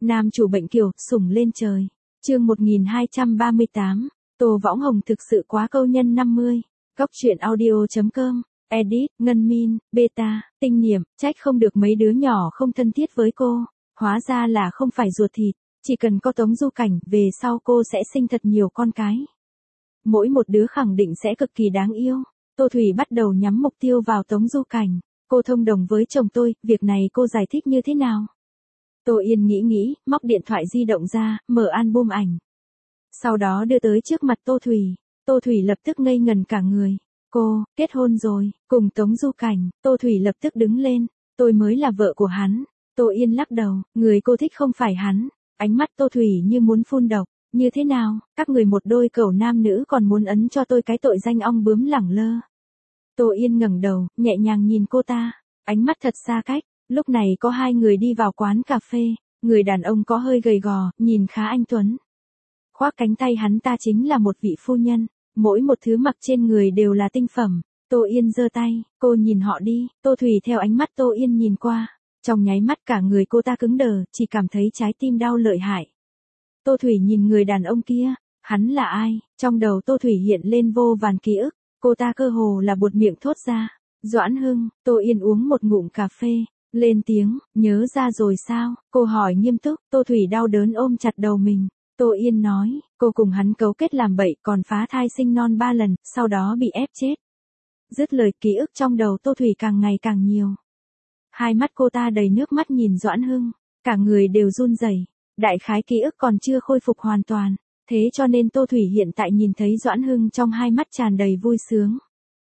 Nam chủ bệnh kiều, sủng lên trời. Chương 1238. Tô Võng Hồng thực sự quá câu nhân 50. Góc truyện audio.com. Edit, Ngân Min, Beta, Tinh Niệm, trách không được mấy đứa nhỏ không thân thiết với cô. Hóa ra là không phải ruột thịt, chỉ cần có Tống Du Cảnh, về sau cô sẽ sinh thật nhiều con cái. Mỗi một đứa khẳng định sẽ cực kỳ đáng yêu. Tô Thủy bắt đầu nhắm mục tiêu vào Tống Du Cảnh. Cô thông đồng với chồng tôi, việc này cô giải thích như thế nào? Tô Yên nghĩ, móc điện thoại di động ra, mở album ảnh. Sau đó đưa tới trước mặt Tô Thủy. Tô Thủy lập tức ngây ngần cả người. Cô, kết hôn rồi, cùng Tống Du Cảnh. Tô Thủy lập tức đứng lên. Tôi mới là vợ của hắn. Tô Yên lắc đầu, người cô thích không phải hắn. Ánh mắt Tô Thủy như muốn phun độc. Như thế nào, các người một đôi cẩu nam nữ còn muốn ấn cho tôi cái tội danh ong bướm lẳng lơ. Tô Yên ngẩng đầu, nhẹ nhàng nhìn cô ta. Ánh mắt thật xa cách. Lúc này có hai người đi vào quán cà phê. Người đàn ông có hơi gầy gò, nhìn khá anh tuấn. Khoác cánh tay hắn ta chính là một vị phu nhân. Mỗi một thứ mặc trên người đều là tinh phẩm. Tô Yên giơ tay, cô nhìn họ đi. Tô Thủy theo ánh mắt Tô Yên nhìn qua. Trong nháy mắt cả người cô ta cứng đờ, chỉ cảm thấy trái tim đau lợi hại. Tô Thủy nhìn người đàn ông kia. Hắn là ai? Trong đầu Tô Thủy hiện lên vô vàn ký ức. Cô ta cơ hồ là buột miệng thốt ra. Doãn Hưng. Tô Yên uống một ngụm cà phê. Lên tiếng, nhớ ra rồi sao? Cô hỏi nghiêm túc. Tô Thủy đau đớn ôm chặt đầu mình. Tô Yên nói, cô cùng hắn cấu kết làm bậy còn phá thai sinh non 3 lần, sau đó bị ép chết. Dứt lời ký ức trong đầu Tô Thủy càng ngày càng nhiều. Hai mắt cô ta đầy nước mắt nhìn Doãn Hưng, cả người đều run rẩy. Đại khái ký ức còn chưa khôi phục hoàn toàn, thế cho nên Tô Thủy hiện tại nhìn thấy Doãn Hưng trong hai mắt tràn đầy vui sướng.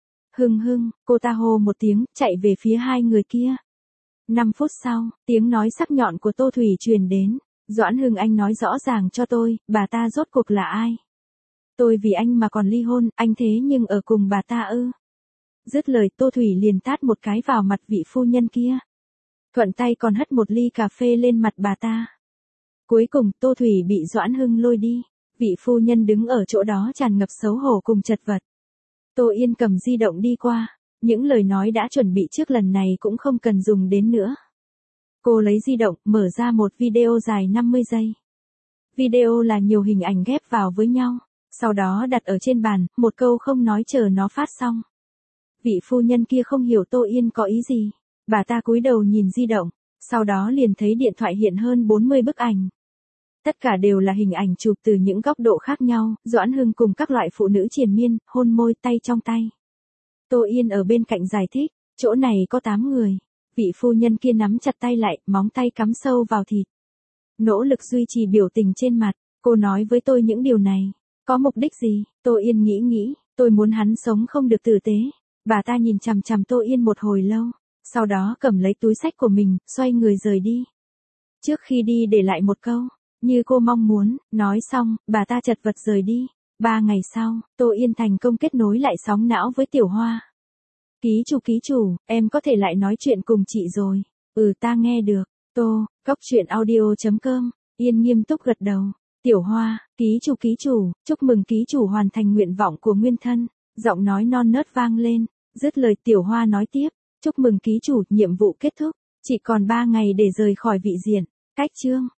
Hưng, cô ta hô một tiếng, chạy về phía hai người kia. 5 phút sau, tiếng nói sắc nhọn của Tô Thủy truyền đến. Doãn Hưng, anh nói rõ ràng cho tôi, bà ta rốt cuộc là ai? Tôi vì anh mà còn ly hôn, anh thế nhưng ở cùng bà ta ư? Dứt lời Tô Thủy liền tát một cái vào mặt vị phu nhân kia. Thuận tay còn hất một ly cà phê lên mặt bà ta. Cuối cùng Tô Thủy bị Doãn Hưng lôi đi. Vị phu nhân đứng ở chỗ đó tràn ngập xấu hổ cùng chật vật. Tô Yên cầm di động đi qua. Những lời nói đã chuẩn bị trước lần này cũng không cần dùng đến nữa. Cô lấy di động, mở ra một video dài 50 giây. Video là nhiều hình ảnh ghép vào với nhau, sau đó đặt ở trên bàn, một câu không nói chờ nó phát xong. Vị phu nhân kia không hiểu Tô Yên có ý gì. Bà ta cúi đầu nhìn di động, sau đó liền thấy điện thoại hiện hơn 40 bức ảnh. Tất cả đều là hình ảnh chụp từ những góc độ khác nhau, Doãn Hưng cùng các loại phụ nữ triền miên, hôn môi, tay trong tay. Tô Yên ở bên cạnh giải thích, chỗ này có 8 người. Vị phu nhân kia nắm chặt tay lại, móng tay cắm sâu vào thịt. Nỗ lực duy trì biểu tình trên mặt, cô nói với tôi những điều này. Có mục đích gì? Tô Yên nghĩ, tôi muốn hắn sống không được tử tế. Bà ta nhìn chằm chằm Tô Yên một hồi lâu, sau đó cầm lấy túi xách của mình, xoay người rời đi. Trước khi đi để lại một câu, như cô mong muốn, nói xong, bà ta chật vật rời đi. 3 ngày sau, Tô Yên thành công kết nối lại sóng não với Tiểu Hoa. Ký chủ, em có thể lại nói chuyện cùng chị rồi. Ta nghe được. Góc truyện audio.com. Yên nghiêm túc gật đầu. Tiểu Hoa, ký chủ, chúc mừng ký chủ hoàn thành nguyện vọng của nguyên thân. Giọng nói non nớt vang lên. Dứt lời Tiểu Hoa nói tiếp. Chúc mừng ký chủ, nhiệm vụ kết thúc. Chỉ còn 3 ngày để rời khỏi vị diện. Cách chương.